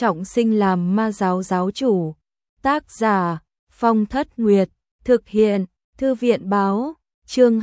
trọng sinh làm ma giáo giáo chủ. Tác giả Phong Thất Nguyệt, thực hiện Thư viện báo, chương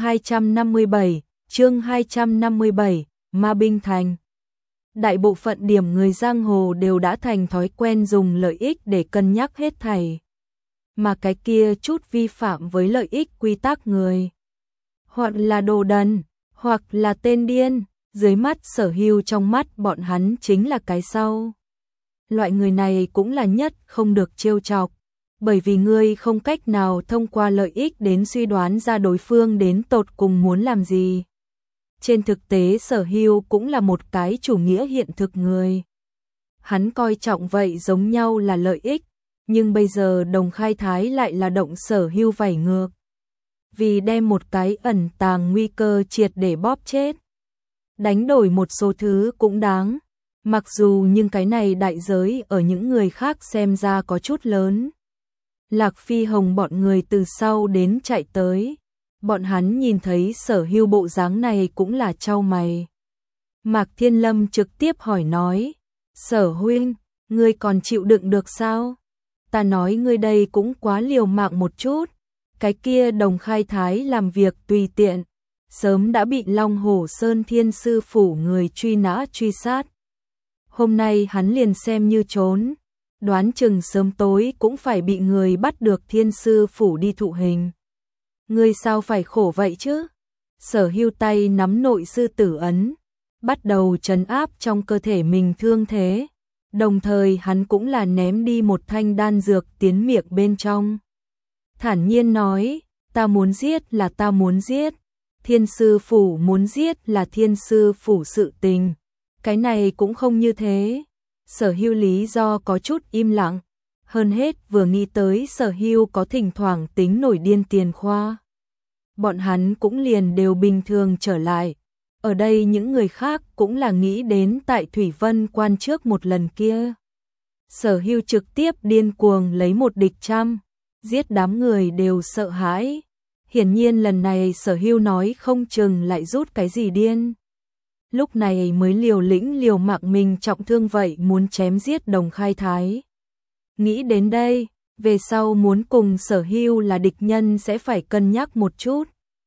257, Ma Binh Thành. Đại bộ phận điểm người giang hồ đều đã thành thói quen dùng lợi ích để cân nhắc hết thảy. Mà cái kia chút vi phạm với lợi ích quy tắc người, hoặc là đồ đần, hoặc là tên điên, dưới mắt Sở Hưu trong mắt bọn hắn chính là cái sau. Loại người này cũng là nhất không được trêu chọc, bởi vì ngươi không cách nào thông qua lợi ích đến suy đoán ra đối phương đến tột cùng muốn làm gì. Trên thực tế Sở Hưu cũng là một cái chủ nghĩa hiện thực người. Hắn coi trọng vậy giống nhau là lợi ích, nhưng bây giờ Đồng Khai Thái lại là động Sở Hưu vảy ngược. Vì đem một cái ẩn tàng nguy cơ triệt để bóp chết. Đánh đổi một số thứ cũng đáng, mặc dù nhưng cái này đại giới ở những người khác xem ra có chút lớn. Lạc Phi Hồng bọn người từ sau đến chạy tới. Bọn hắn nhìn thấy Sở Hưu bộ dáng này cũng là chau mày. Mạc Thiên Lâm trực tiếp hỏi nói, Sở huynh, ngươi còn chịu đựng được sao? Ta nói ngươi đây cũng quá liều mạng một chút. Cái kia Đồng Khai Thái làm việc tùy tiện, sớm đã bị Long Hổ Sơn Thiên Sư Phủ người truy nã truy sát. Hôm nay hắn liền xem như trốn, đoán chừng sớm tối cũng phải bị người bắt được Thiên Sư Phủ đi thụ hình. Ngươi sao phải khổ vậy chứ? Sở Hưu tay nắm nội sư tử ấn, bắt đầu trấn áp trong cơ thể mình thương thế. Đồng thời hắn cũng là ném đi một thanh đan dược tiến miệng bên trong. Thản nhiên nói, ta muốn giết là ta muốn giết. Thiên Sư Phủ muốn giết là Thiên Sư Phủ sự tình. Cái này cũng không như thế. Sở Hưu lý do có chút im lặng. Hơn hết vừa nghĩ tới Sở Hưu có thỉnh thoảng tính nổi điên tiền khoa. Bọn hắn cũng liền đều bình thường trở lại. Ở đây những người khác cũng là nghĩ đến tại Thủy Vân Quan trước một lần kia. Sở Hưu trực tiếp điên cuồng lấy một địch trăm, giết đám người đều sợ hãi. Hiển nhiên lần này Sở Hưu nói không chừng lại rút cái gì điên. Lúc này mới liều lĩnh liều mạng mình trọng thương vậy muốn chém giết Đồng Khai Thái. Nghĩ đến đây, về sau muốn cùng Sở Hưu là địch nhân sẽ phải cân nhắc một chút.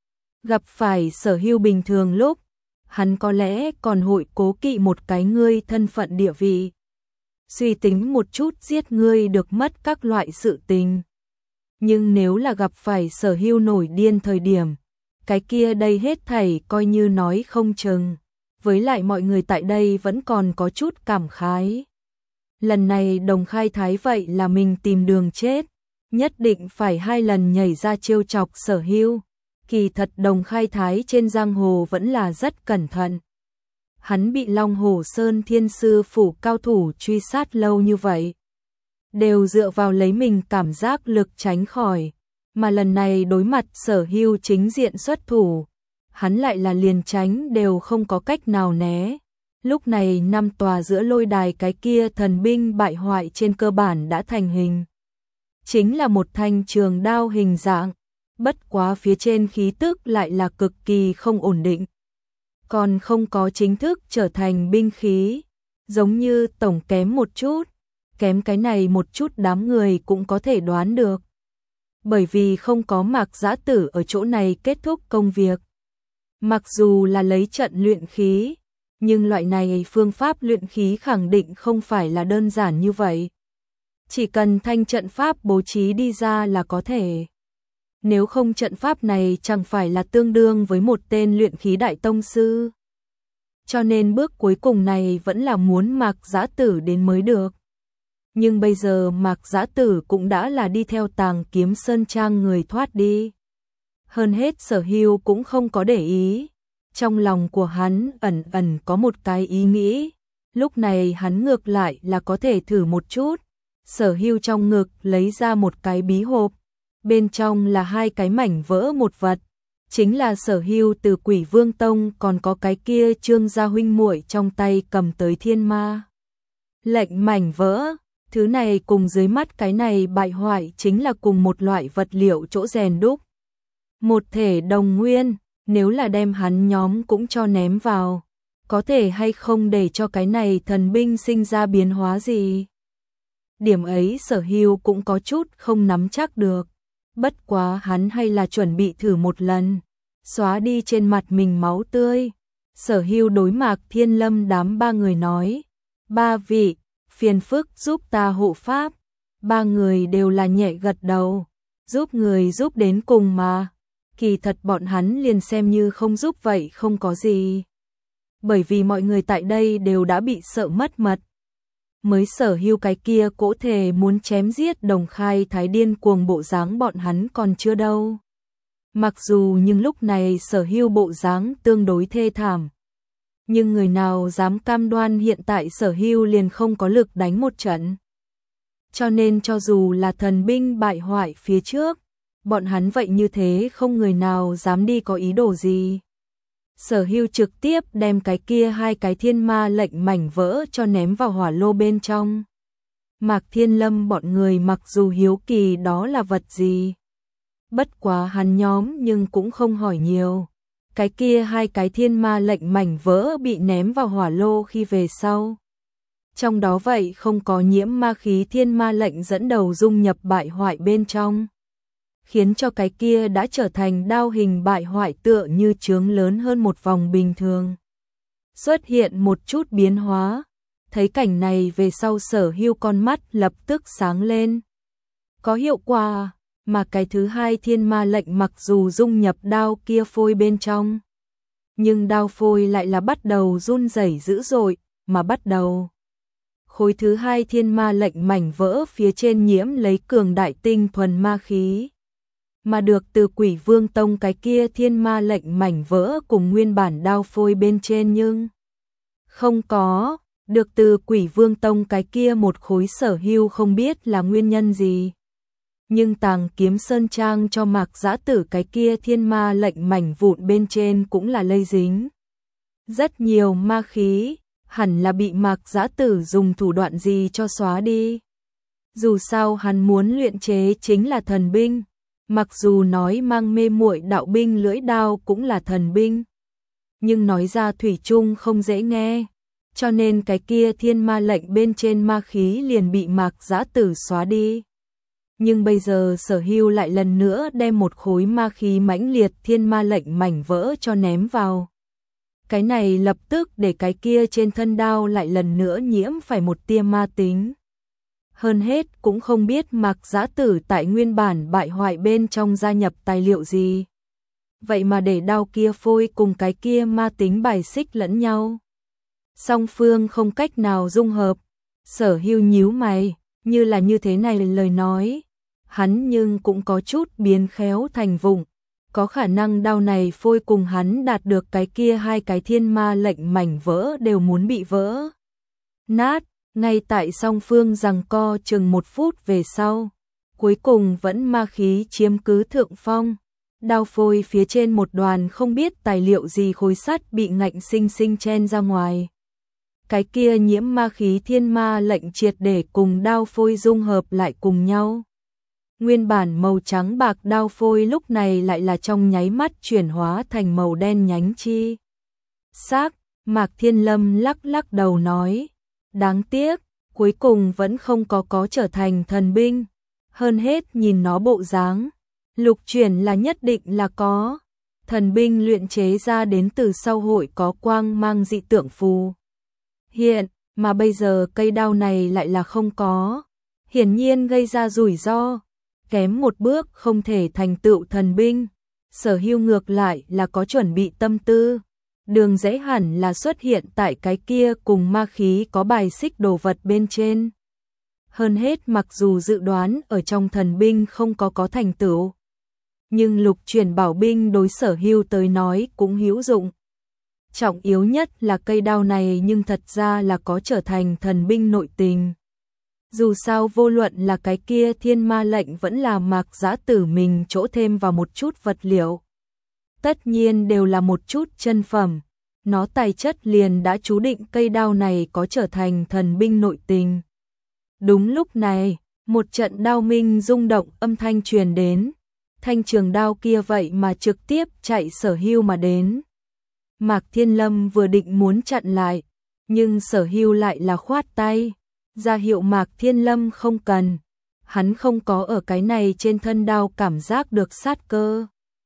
Gặp phải Sở Hưu bình thường lúc, hắn có lẽ còn hội cố kỵ một cái ngươi thân phận địa vị. Suy tính một chút giết ngươi được mất các loại sự tình. Nhưng nếu là gặp phải Sở Hưu nổi điên thời điểm, cái kia đây hết thảy coi như nói không chừng. Với lại mọi người tại đây vẫn còn có chút cảm khái. Lần này Đồng Khai Thái vậy là mình tìm đường chết, nhất định phải 2 lần nhảy ra trêu chọc Sở Hưu. Kỳ thật Đồng Khai Thái trên giang hồ vẫn là rất cẩn thận. Hắn bị Long Hổ Sơn Thiên Sư Phủ cao thủ truy sát lâu như vậy, đều dựa vào lấy mình cảm giác lực tránh khỏi, mà lần này đối mặt Sở Hưu chính diện xuất thủ, hắn lại là liền tránh đều không có cách nào né. Lúc này 5 tòa giữa lôi đài cái kia thần binh bại hoại trên cơ bản đã thành hình. Chính là một thanh trường đao hình dạng, bất quá phía trên khí tức lại là cực kỳ không ổn định. Còn không có chính thức trở thành binh khí, giống như tổng kém một chút, kém cái này một chút đám người cũng có thể đoán được. Bởi vì không có Mạc Dã Tử ở chỗ này kết thúc công việc. Mặc dù là lấy trận luyện khí, nhưng loại này phương pháp luyện khí khẳng định không phải là đơn giản như vậy. Chỉ cần thanh trận pháp bố trí đi ra là có thể. Nếu không trận pháp này chẳng phải là tương đương với một tên luyện khí đại tông sư. Cho nên bước cuối cùng này vẫn là muốn Mạc Dã Tử đến mới được. Nhưng bây giờ Mạc Dã Tử cũng đã là đi theo Tàng Kiếm Sơn Trang người thoát đi. Hơn hết Sở Hưu cũng không có để ý. Trong lòng của hắn ẩn ẩn có một cái ý nghĩ. Lúc này hắn ngược lại là có thể thử một chút. Sở Hưu trong ngực lấy ra một cái bí hộp. Bên trong là 2 cái mảnh vỡ một vật. Chính là Sở Hưu từ Quỷ Vương Tông, còn có cái kia Trương gia huynh muội trong tay cầm tới thiên ma lệnh mảnh vỡ. Thứ này cùng dưới mắt cái này bại hoại chính là cùng một loại vật liệu chỗ rèn đúc. Một thể đồng nguyên, nếu là đem hắn nhóm cũng cho ném vào, có thể hay không để cho cái này thần binh sinh ra biến hóa gì? Điểm ấy Sở Hưu cũng có chút không nắm chắc được. Bất quá hắn hay là chuẩn bị thử một lần, xóa đi trên mặt mình máu tươi. Sở Hưu đối Mạc Thiên Lâm đám ba người nói, ba vị, phiền phức giúp ta hộ pháp. Ba người đều là nhẹ gật đầu, giúp người giúp đến cùng mà. Kỳ thật bọn hắn liền xem như không giúp vậy không có gì. Bởi vì mọi người tại đây đều đã bị sợ mất mật. Mới Sở Hưu cái kia cỗ thể muốn chém giết Đồng Khai Thái điên cuồng bộ dáng bọn hắn còn chưa đâu. Mặc dù nhưng lúc này Sở Hưu bộ dáng tương đối thê thảm. Nhưng người nào dám cam đoan hiện tại Sở Hưu liền không có lực đánh một trận. Cho nên cho dù là thần binh bại hoại phía trước, bọn hắn vậy như thế không người nào dám đi có ý đồ gì. Sở Hưu trực tiếp đem cái kia hai cái thiên ma lệnh mảnh vỡ cho ném vào hỏa lô bên trong. Mạc Thiên Lâm bọn người mặc dù hiếu kỳ đó là vật gì. Bất quá hắn nhóm nhưng cũng không hỏi nhiều. Cái kia hai cái thiên ma lệnh mảnh vỡ bị ném vào hỏa lô khi về sau. Trong đó vậy không có nhiễm ma khí thiên ma lệnh dẫn đầu dung nhập bại hoại bên trong. Khiến cho cái kia đã trở thành đao hình bại hoại tựa như chướng lớn hơn một vòng bình thường. Xuất hiện một chút biến hóa. Thấy cảnh này về sau Sở Hưu con mắt lập tức sáng lên. Có hiệu quả, mà cái thứ hai thiên ma lệnh mặc dù dung nhập đao kia phôi bên trong. Nhưng đao phôi lại là bắt đầu run rẩy dữ dội, mà bắt đầu. Khối thứ hai thiên ma lệnh mảnh vỡ phía trên nhiễm lấy cường đại tinh thuần ma khí. Mà được từ Quỷ Vương Tông cái kia thiên ma lệnh mảnh vỡ cùng nguyên bản đao phôi bên trên nhưng không có, được từ Quỷ Vương Tông cái kia một khối Sở Hưu không biết là nguyên nhân gì. Nhưng Tàng Kiếm Sơn Trang cho Mạc Dã Tử cái kia thiên ma lệnh mảnh vụn bên trên cũng là lây dính. Rất nhiều ma khí, hẳn là bị Mạc Dã Tử dùng thủ đoạn gì cho xóa đi. Dù sao hắn muốn luyện chế chính là thần binh. Mặc dù nói mang mê muội đạo binh lưỡi đao cũng là thần binh, nhưng nói ra thủy chung không dễ nghe, cho nên cái kia thiên ma lệnh bên trên ma khí liền bị Mạc Dã Tử xóa đi. Nhưng bây giờ Sở Hưu lại lần nữa đem một khối ma khí mãnh liệt thiên ma lệnh mảnh vỡ cho ném vào. Cái này lập tức để cái kia trên thân đao lại lần nữa nhiễm phải một tia ma tính. Hơn hết cũng không biết Mạc Dã Tử tại nguyên bản bại hoại bên trong gia nhập tài liệu gì. Vậy mà để đao kia phôi cùng cái kia ma tính bài xích lẫn nhau. Song phương không cách nào dung hợp. Sở Hưu nhíu mày, như là như thế này lời nói. Hắn nhưng cũng có chút biến khéo thành vụng. Có khả năng đao này phôi cùng hắn đạt được cái kia hai cái thiên ma lệnh mảnh vỡ đều muốn bị vỡ nát. Ngay tại song phương giằng co chừng 1 phút về sau, cuối cùng vẫn ma khí chiếm cứ thượng phong. Đao phôi phía trên một đoàn không biết tài liệu gì khối sắt bị ngạnh sinh sinh chen ra ngoài. Cái kia nhiễm ma khí thiên ma lệnh triệt để cùng đao phôi dung hợp lại cùng nhau. Nguyên bản màu trắng bạc đao phôi lúc này lại là trong nháy mắt chuyển hóa thành màu đen nhánh chi xác. Mạc Thiên Lâm lắc lắc đầu nói. Đáng tiếc, cuối cùng vẫn không có trở thành thần binh. Hơn hết nhìn nó bộ dáng, lục chuyển là nhất định là có. Thần binh luyện chế ra đến từ sau hội có quang mang dị tượng phù hiện, mà bây giờ cây đao này lại là không có. Hiển nhiên gây ra rủi ro, kém một bước không thể thành tựu thần binh. Sở Hưu ngược lại là có chuẩn bị tâm tư. Đường dễ hẳn là xuất hiện tại cái kia cùng ma khí có bài xích đồ vật bên trên. Hơn hết mặc dù dự đoán ở trong thần binh không có thành tựu, nhưng lục chuyển bảo binh đối Sở Hưu tới nói cũng hữu dụng. Trọng yếu nhất là cây đao này nhưng thật ra là có trở thành thần binh nội tình. Dù sao vô luận là cái kia thiên ma lệnh vẫn là Mạc Dã Tử mình chỗ thêm vào một chút vật liệu. Tất nhiên đều là một chút chân phẩm, nó tài chất liền đã chú định cây đao này có trở thành thần binh nội tình. Đúng lúc này, một trận đao minh rung động âm thanh truyền đến, thanh trường đao kia vậy mà trực tiếp chạy Sở Hưu mà đến. Mạc Thiên Lâm vừa định muốn chặn lại, nhưng Sở Hưu lại là khoát tay, ra hiệu Mạc Thiên Lâm không cần. Hắn không có ở cái này trên thân đao cảm giác được sát cơ.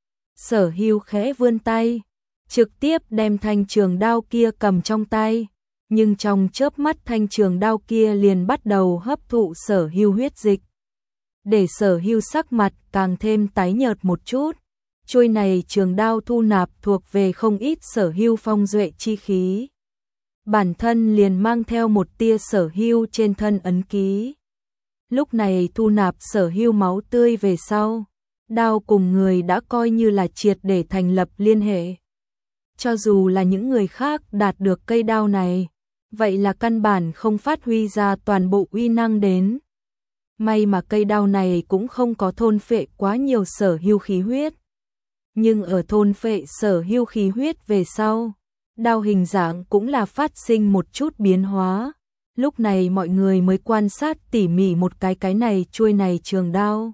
Sở Hưu khẽ vươn tay, trực tiếp đem thanh trường đao kia cầm trong tay, nhưng trong chớp mắt thanh trường đao kia liền bắt đầu hấp thụ Sở Hưu huyết dịch, để Sở Hưu sắc mặt càng thêm tái nhợt một chút. Chuôi này trường đao thu nạp thuộc về không ít Sở Hưu phong duệ chi khí, bản thân liền mang theo một tia Sở Hưu trên thân ấn ký. Lúc này thu nạp Sở Hưu máu tươi về sau, đao cùng người đã coi như là triệt để thành lập liên hệ. Cho dù là những người khác đạt được cây đao này, vậy là căn bản không phát huy ra toàn bộ uy năng đến. May mà cây đao này cũng không có thôn phệ quá nhiều Sở Hưu khí huyết. Nhưng ở thôn phệ Sở Hưu khí huyết về sau, đao hình dạng cũng là phát sinh một chút biến hóa. Lúc này mọi người mới quan sát tỉ mỉ một cái này chuôi này trường đao.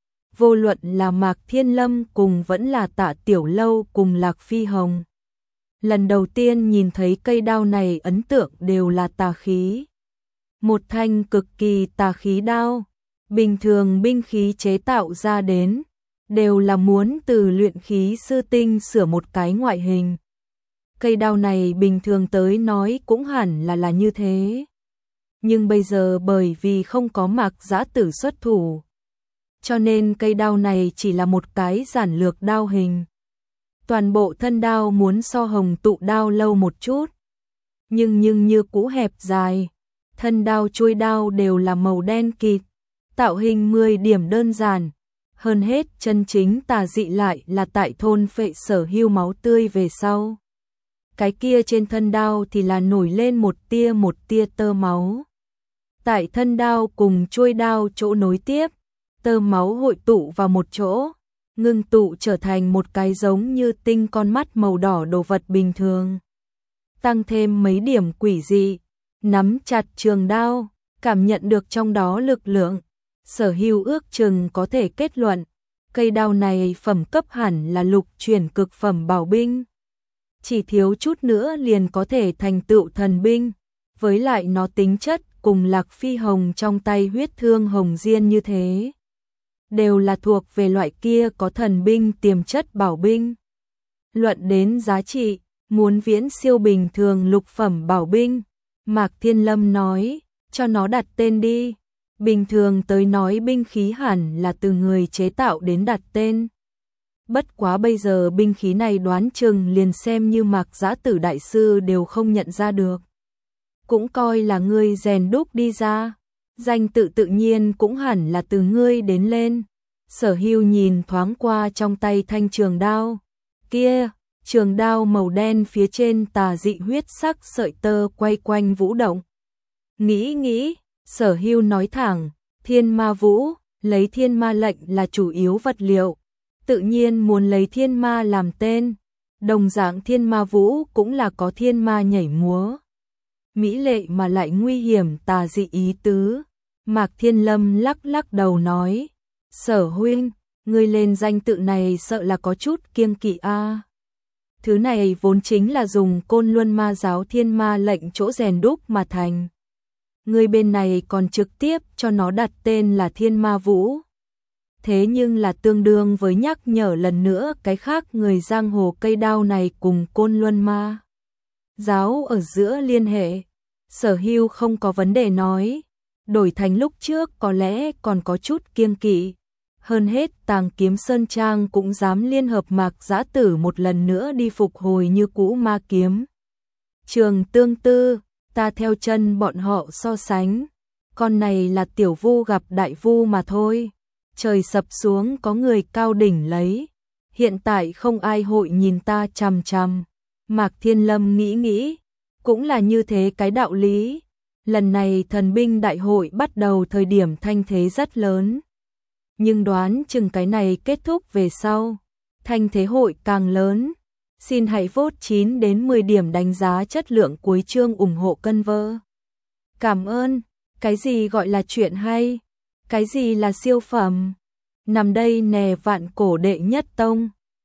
Vô luận là Mạc Thiên Lâm cùng vẫn là Tạ Tiểu Lâu cùng Lạc Phi Hồng, lần đầu tiên nhìn thấy cây đao này ấn tượng đều là tà khí. Một thanh cực kỳ tà khí đao, bình thường binh khí chế tạo ra đến, đều là muốn từ luyện khí sư tinh sửa một cái ngoại hình. Cây đao này bình thường tới nói cũng hẳn là như thế. Nhưng bây giờ bởi vì không có Mạc Giã Tử xuất thủ, cho nên cây đao này chỉ là một cái giản lược đao hình. Toàn bộ thân đao muốn so hồng tụ đao lâu một chút, nhưng như cũ hẹp dài. Thân đao chuôi đao đều là màu đen kịt, tạo hình 10 điểm đơn giản. Hơn hết chân chính tà dị lại là tại thôn phệ Sở Hưu máu tươi về sau. Cái kia trên thân đao thì là nổi lên một tia tơ máu. Tại thân đao cùng chuôi đao chỗ nối tiếp, tơ máu hội tụ vào một chỗ, ngưng tụ trở thành một cái giống như tinh con mắt màu đỏ đồ vật bình thường. Tăng thêm mấy điểm quỷ dị, nắm chặt trường đao, cảm nhận được trong đó lực lượng. Sở Hưu ước chừng có thể kết luận, cây đao này phẩm cấp hẳn là lục chuyển cực phẩm bảo binh. Chỉ thiếu chút nữa liền có thể thành tựu thần binh, với lại nó tính chất cùng Lạc Phi Hồng trong tay huyết thương hồng diên như thế. Đều là thuộc về loại kia có thần binh tiềm chất bảo binh. Luận đến giá trị, muốn viễn siêu bình thường lục phẩm bảo binh, Mạc Thiên Lâm nói, cho nó đặt tên đi. Bình thường tới nói binh khí hẳn là từ người chế tạo đến đặt tên. Bất quá bây giờ binh khí này đoán chừng liền xem như Mạc Giã Tử đại sư đều không nhận ra được. Cũng coi là ngươi rèn đúc đi ra, danh tự tự nhiên cũng hẳn là từ ngươi đến lên. Sở Hưu nhìn thoáng qua trong tay thanh trường đao. Kia, trường đao màu đen phía trên tà dị huyết sắc sợi tơ quay quanh vũ động. Nghĩ, Sở Hưu nói thẳng, thiên ma vũ, lấy thiên ma lệnh là chủ yếu vật liệu. Tự nhiên muốn lấy thiên ma làm tên. Đồng dạng thiên ma vũ cũng là có thiên ma nhảy múa. Mỹ lệ mà lại nguy hiểm tà dị ý tứ. Mạc Thiên Lâm lắc đầu nói, Sở huynh, ngươi lên danh tự này sợ là có chút kiêng kỵ a. Thứ này vốn chính là dùng Côn Luân Ma giáo thiên ma lệnh chỗ rèn đúc mà thành. Ngươi bên này còn trực tiếp cho nó đặt tên là thiên ma vũ. Thế nhưng là tương đương với nhắc nhở lần nữa cái khác người giang hồ cây đao này cùng Côn Luân Ma giáo ở giữa liên hệ. Sở Hưu không có vấn đề nói, đổi thành lúc trước có lẽ còn có chút kiêng kỵ. Hơn hết Tàng Kiếm Sơn Trang cũng dám liên hợp Mạc Giã Tử một lần nữa đi phục hồi như cũ ma kiếm. Trường tương tư, ta theo chân bọn họ so sánh. Con này là tiểu vu gặp đại vu mà thôi. Trời sập xuống có người cao đỉnh lấy. Hiện tại không ai hội nhìn ta chằm chằm. Mạc Thiên Lâm nghĩ, cũng là như thế cái đạo lý. Lần này thần binh đại hội bắt đầu thời điểm thanh thế rất lớn. Nhưng đoán chừng cái này kết thúc về sau, thanh thế hội càng lớn. Xin hãy vote 9 đến 10 điểm đánh giá chất lượng cuối chương ủng hộ cân vơ. Cảm ơn. Cái gì gọi là chuyện hay? Cái gì là siêu phẩm? Nằm đây nè vạn cổ đệ nhất tông.